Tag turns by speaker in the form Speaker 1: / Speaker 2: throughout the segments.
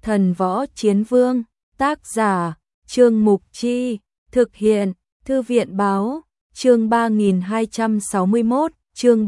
Speaker 1: Thần Võ Chiến Vương, tác giả, Trương Mục Chi, thực hiện, Thư viện Báo, chương 3261, chương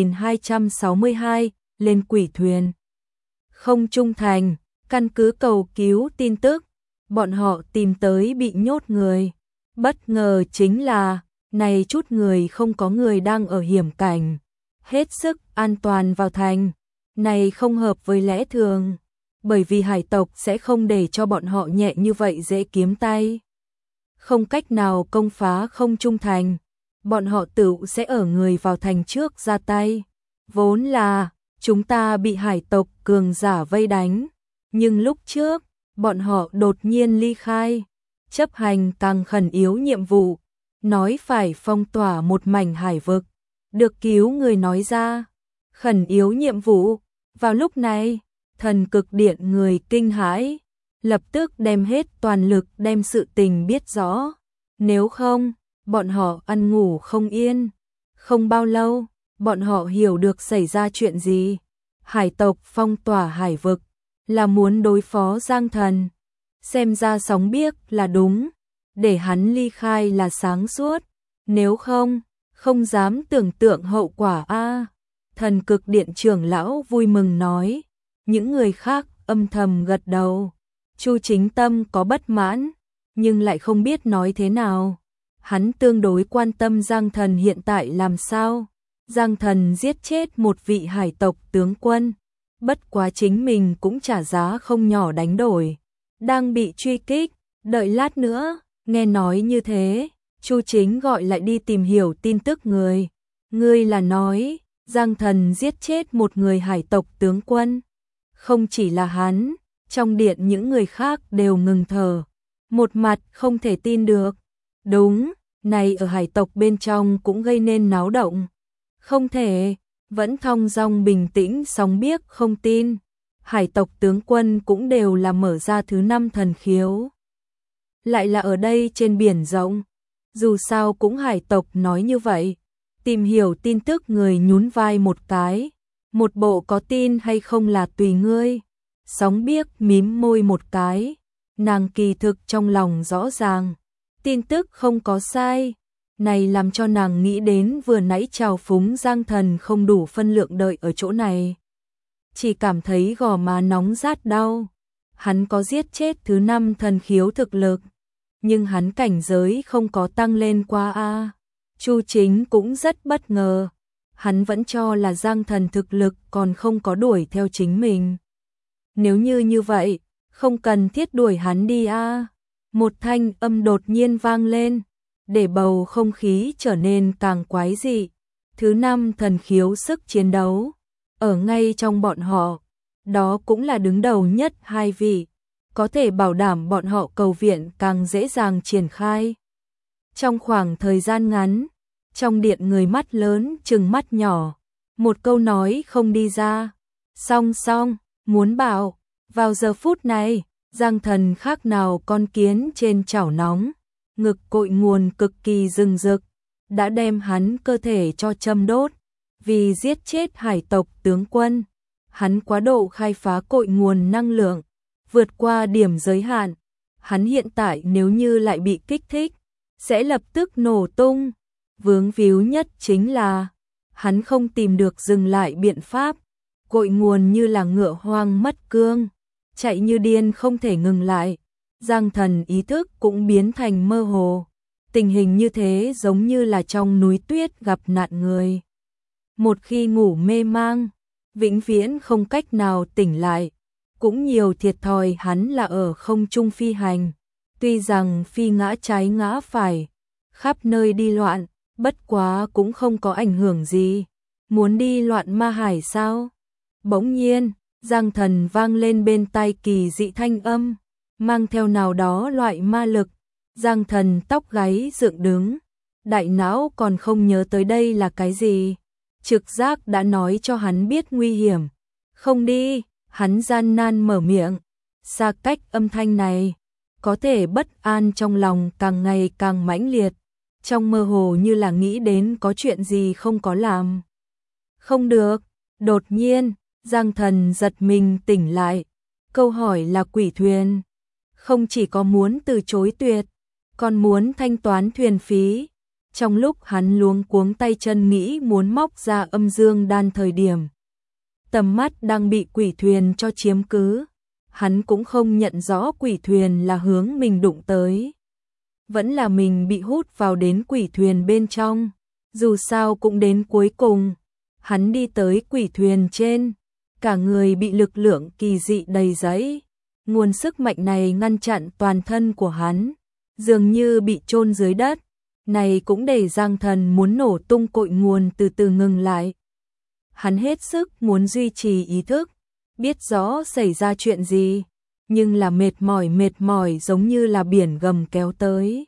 Speaker 1: 3262, lên quỷ thuyền. Không trung thành, căn cứ cầu cứu tin tức, bọn họ tìm tới bị nhốt người. Bất ngờ chính là, này chút người không có người đang ở hiểm cảnh, hết sức an toàn vào thành. Này không hợp với lẽ thường, bởi vì hải tộc sẽ không để cho bọn họ nhẹ như vậy dễ kiếm tay. Không cách nào công phá không trung thành, bọn họ tự sẽ ở người vào thành trước ra tay. Vốn là, chúng ta bị hải tộc cường giả vây đánh, nhưng lúc trước, bọn họ đột nhiên ly khai, chấp hành càng khẩn yếu nhiệm vụ, nói phải phong tỏa một mảnh hải vực, được cứu người nói ra, khẩn yếu nhiệm vụ. Vào lúc này, thần cực điện người kinh hãi, lập tức đem hết toàn lực đem sự tình biết rõ, nếu không, bọn họ ăn ngủ không yên. Không bao lâu, bọn họ hiểu được xảy ra chuyện gì. Hải tộc phong tỏa hải vực, là muốn đối phó Giang Thần. Xem ra sóng biếc là đúng, để hắn ly khai là sáng suốt, nếu không, không dám tưởng tượng hậu quả a. Thần cực điện trưởng lão vui mừng nói, những người khác âm thầm gật đầu. Chu Chính Tâm có bất mãn, nhưng lại không biết nói thế nào. Hắn tương đối quan tâm Giang Thần hiện tại làm sao. Giang Thần giết chết một vị hải tộc tướng quân, bất quá chính mình cũng trả giá không nhỏ đánh đổi. Đang bị truy kích, đợi lát nữa, nghe nói như thế, Chu Chính gọi lại đi tìm hiểu tin tức người. Ngươi là nói, Giang Thần giết chết một người hải tộc tướng quân. Không chỉ là hắn, trong điện những người khác đều ngừng thở, một mặt không thể tin được. Đúng, này ở hải tộc bên trong cũng gây nên náo động. Không thể, vẫn thong dong bình tĩnh sóng biếc không tin. Hải tộc tướng quân cũng đều là mở ra thứ 5 thần khiếu. Lại là ở đây trên biển rộng. Dù sao cũng hải tộc nói như vậy. Tìm hiểu tin tức người nhún vai một cái. Một bộ có tin hay không là tùy ngươi. Sóng biếc mím môi một cái. Nàng kỳ thực trong lòng rõ ràng. Tin tức không có sai. Này làm cho nàng nghĩ đến vừa nãy trào phúng Giang Thần không đủ phân lượng đợi ở chỗ này. Chỉ cảm thấy gò má nóng rát đau. Hắn có giết chết thứ 5 thần khiếu thực lực, nhưng hắn cảnh giới không có tăng lên qua a. Chu Chính cũng rất bất ngờ. Hắn vẫn cho là Giang Thần thực lực còn không có đuổi theo chính mình. Nếu như vậy, không cần thiết đuổi hắn đi a. Một thanh âm đột nhiên vang lên, để bầu không khí trở nên càng quái dị. Thứ 5 thần khiếu sức chiến đấu, ở ngay trong bọn họ, đó cũng là đứng đầu nhất 2 vị, có thể bảo đảm bọn họ cầu viện càng dễ dàng triển khai. Trong khoảng thời gian ngắn, trong điện người mắt lớn trừng mắt nhỏ, một câu nói không đi ra. Song, muốn bảo, vào giờ phút này, Giang Thần khác nào con kiến trên chảo nóng, ngực cội nguồn cực kỳ rừng rực, đã đem hắn cơ thể cho châm đốt. Vì giết chết hải tộc tướng quân, hắn quá độ khai phá cội nguồn năng lượng, vượt qua điểm giới hạn. Hắn hiện tại nếu như lại bị kích thích, sẽ lập tức nổ tung. Vướng víu nhất chính là, hắn không tìm được dừng lại biện pháp. Cội nguồn như là ngựa hoang mất cương, chạy như điên không thể ngừng lại. Giang Thần ý thức cũng biến thành mơ hồ. Tình hình như thế giống như là trong núi tuyết gặp nạn người. Một khi ngủ mê mang, vĩnh viễn không cách nào tỉnh lại. Cũng nhiều thiệt thòi hắn là ở không trung phi hành. Tuy rằng phi ngã trái ngã phải, khắp nơi đi loạn, bất quá cũng không có ảnh hưởng gì. Muốn đi loạn ma hải sao? Bỗng nhiên, Giang Thần vang lên bên tai kỳ dị thanh âm, mang theo nào đó loại ma lực. Giang Thần tóc gáy dựng đứng, đại não còn không nhớ tới đây là cái gì. Trực giác đã nói cho hắn biết nguy hiểm. Không đi, hắn gian nan mở miệng. Xa cách âm thanh này, có thể bất an trong lòng càng ngày càng mãnh liệt. Trong mơ hồ như là nghĩ đến có chuyện gì không có làm. Không được, đột nhiên, Giang Thần giật mình tỉnh lại. Câu hỏi là quỷ thuyền không chỉ có muốn từ chối tuyệt, còn muốn thanh toán thuyền phí. Trong lúc hắn luống cuống tay chân nghĩ muốn móc ra âm dương đan thời điểm, tầm mắt đang bị quỷ thuyền cho chiếm cứ. Hắn cũng không nhận rõ quỷ thuyền là hướng mình đụng tới. Vẫn là mình bị hút vào đến quỷ thuyền bên trong. Dù sao cũng đến cuối cùng, hắn đi tới quỷ thuyền trên, cả người bị lực lượng kỳ dị đầy dẫy. Nguồn sức mạnh này ngăn chặn toàn thân của hắn, dường như bị chôn dưới đất. Này cũng để Giang Thần muốn nổ tung cội nguồn từ từ ngừng lại. Hắn hết sức muốn duy trì ý thức, biết rõ xảy ra chuyện gì, nhưng là mệt mỏi giống như là biển gầm kéo tới.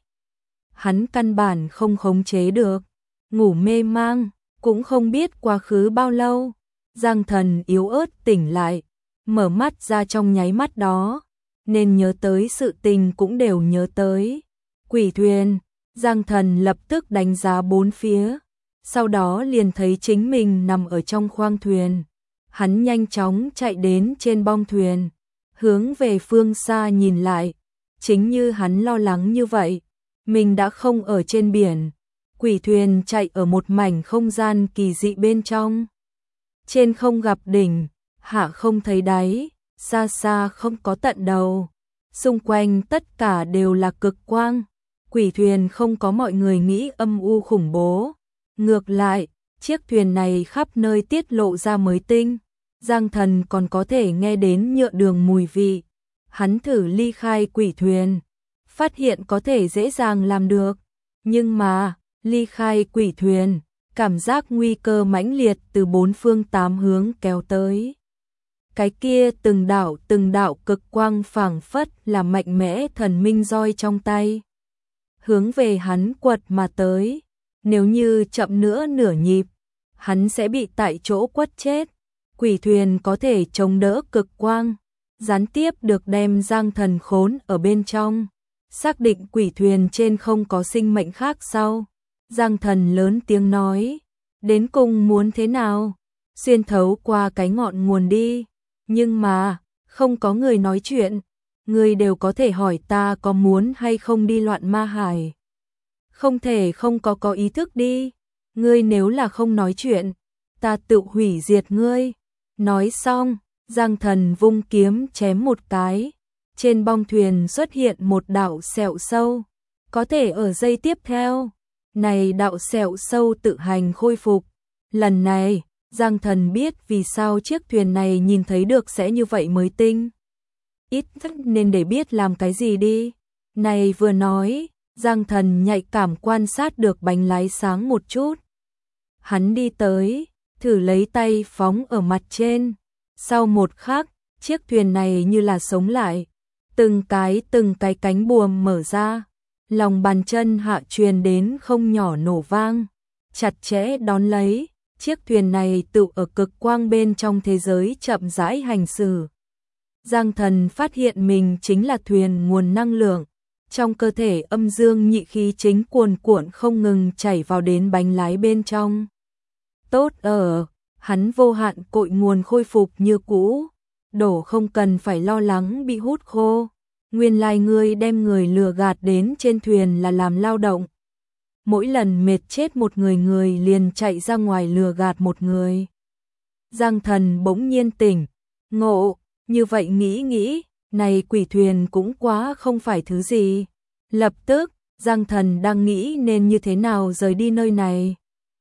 Speaker 1: Hắn căn bản không khống chế được, ngủ mê mang, cũng không biết quá khứ bao lâu. Giang Thần yếu ớt tỉnh lại, mở mắt ra trong nháy mắt đó, nên nhớ tới sự tình cũng đều nhớ tới. Quỷ thuyền, Giang Thần lập tức đánh giá bốn phía, sau đó liền thấy chính mình nằm ở trong khoang thuyền. Hắn nhanh chóng chạy đến trên bong thuyền, hướng về phương xa nhìn lại. Chính như hắn lo lắng như vậy, mình đã không ở trên biển. Quỷ thuyền chạy ở một mảnh không gian kỳ dị bên trong. Trên không gặp đỉnh, hạ không thấy đáy, xa xa không có tận đầu. Xung quanh tất cả đều là cực quang. Quỷ thuyền không có mọi người nghĩ âm u khủng bố. Ngược lại, chiếc thuyền này khắp nơi tiết lộ ra mới tinh. Giang Thần còn có thể nghe đến nhựa đường mùi vị. Hắn thử ly khai quỷ thuyền, phát hiện có thể dễ dàng làm được. Nhưng mà, ly khai quỷ thuyền, cảm giác nguy cơ mãnh liệt từ bốn phương tám hướng kéo tới. Cái kia từng đạo cực quang phảng phất là mạnh mẽ thần minh roi trong tay, hướng về hắn quật mà tới. Nếu như chậm nữa nửa nhịp, hắn sẽ bị tại chỗ quất chết. Quỷ thuyền có thể chống đỡ cực quang, gián tiếp được đem Giang Thần khốn ở bên trong. Xác định quỷ thuyền trên không có sinh mệnh khác sau, Giang Thần lớn tiếng nói, đến cùng muốn thế nào? Xuyên thấu qua cái ngọn nguồn đi. Nhưng mà, không có người nói chuyện. Người đều có thể hỏi ta có muốn hay không đi loạn ma hải. Không thể không có ý thức đi. Ngươi nếu là không nói chuyện, ta tự hủy diệt ngươi. Nói xong, Giang Thần vung kiếm chém một cái. Trên bong thuyền xuất hiện một đạo sẹo sâu. Có thể ở giây tiếp theo, này đạo sẹo sâu tự hành khôi phục. Lần này, Giang Thần biết vì sao chiếc thuyền này nhìn thấy được sẽ như vậy mới tinh. Ít nhất nên để biết làm cái gì đi. Này vừa nói, Giang Thần nhạy cảm quan sát được bánh lái sáng một chút. Hắn đi tới, thử lấy tay phóng ở mặt trên. Sau một khắc, chiếc thuyền này như là sống lại. Từng cái cánh buồm mở ra. Lòng bàn chân hạ truyền đến không nhỏ nổ vang. Chặt chẽ đón lấy, chiếc thuyền này tự ở cực quang bên trong thế giới chậm rãi hành xử. Giang Thần phát hiện mình chính là thuyền nguồn năng lượng. Trong cơ thể âm dương nhị khí chính cuồn cuộn không ngừng chảy vào đến bánh lái bên trong. Tốt ở, hắn vô hạn cội nguồn khôi phục như cũ. Đổ không cần phải lo lắng bị hút khô. Nguyên lai ngươi đem người lừa gạt đến trên thuyền là làm lao động. Mỗi lần mệt chết một người liền chạy ra ngoài lừa gạt một người. Giang Thần bỗng nhiên tỉnh, ngộ, như vậy nghĩ, này quỷ thuyền cũng quá không phải thứ gì. Lập tức, Giang Thần đang nghĩ nên như thế nào rời đi nơi này.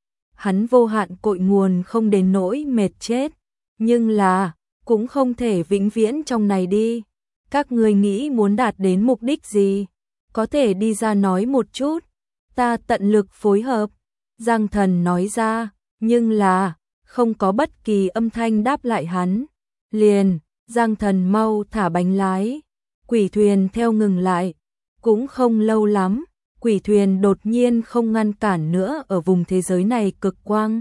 Speaker 1: Hắn vô hạn cội nguồn không đến nỗi mệt chết, nhưng là, cũng không thể vĩnh viễn trong này đi. Các ngươi nghĩ muốn đạt đến mục đích gì? Có thể đi ra nói một chút. Ta tận lực phối hợp. Giang Thần nói ra, nhưng là, không có bất kỳ âm thanh đáp lại hắn. Liền, Giang Thần mau thả bánh lái. Quỷ thuyền theo ngừng lại. Cũng không lâu lắm, quỷ thuyền đột nhiên không ngăn cản nữa ở vùng thế giới này cực quang.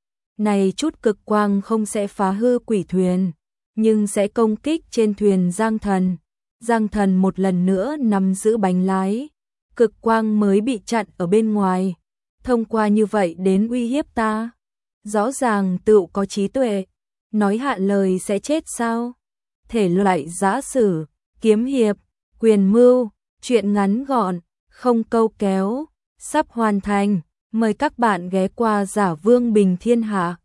Speaker 1: Này chút cực quang không sẽ phá hư quỷ thuyền, nhưng sẽ công kích trên thuyền Giang Thần. Giang Thần một lần nữa nắm giữ bánh lái. Cực quang mới bị chặn ở bên ngoài. Thông qua như vậy đến uy hiếp ta. Rõ ràng tự có trí tuệ. Nói hạ lời sẽ chết sao? thể loại giã sử, kiếm hiệp, quyền mưu, truyện ngắn gọn, không câu kéo, sắp hoàn thành. Mời các bạn ghé qua Giả Vương Bình Thiên Hạ.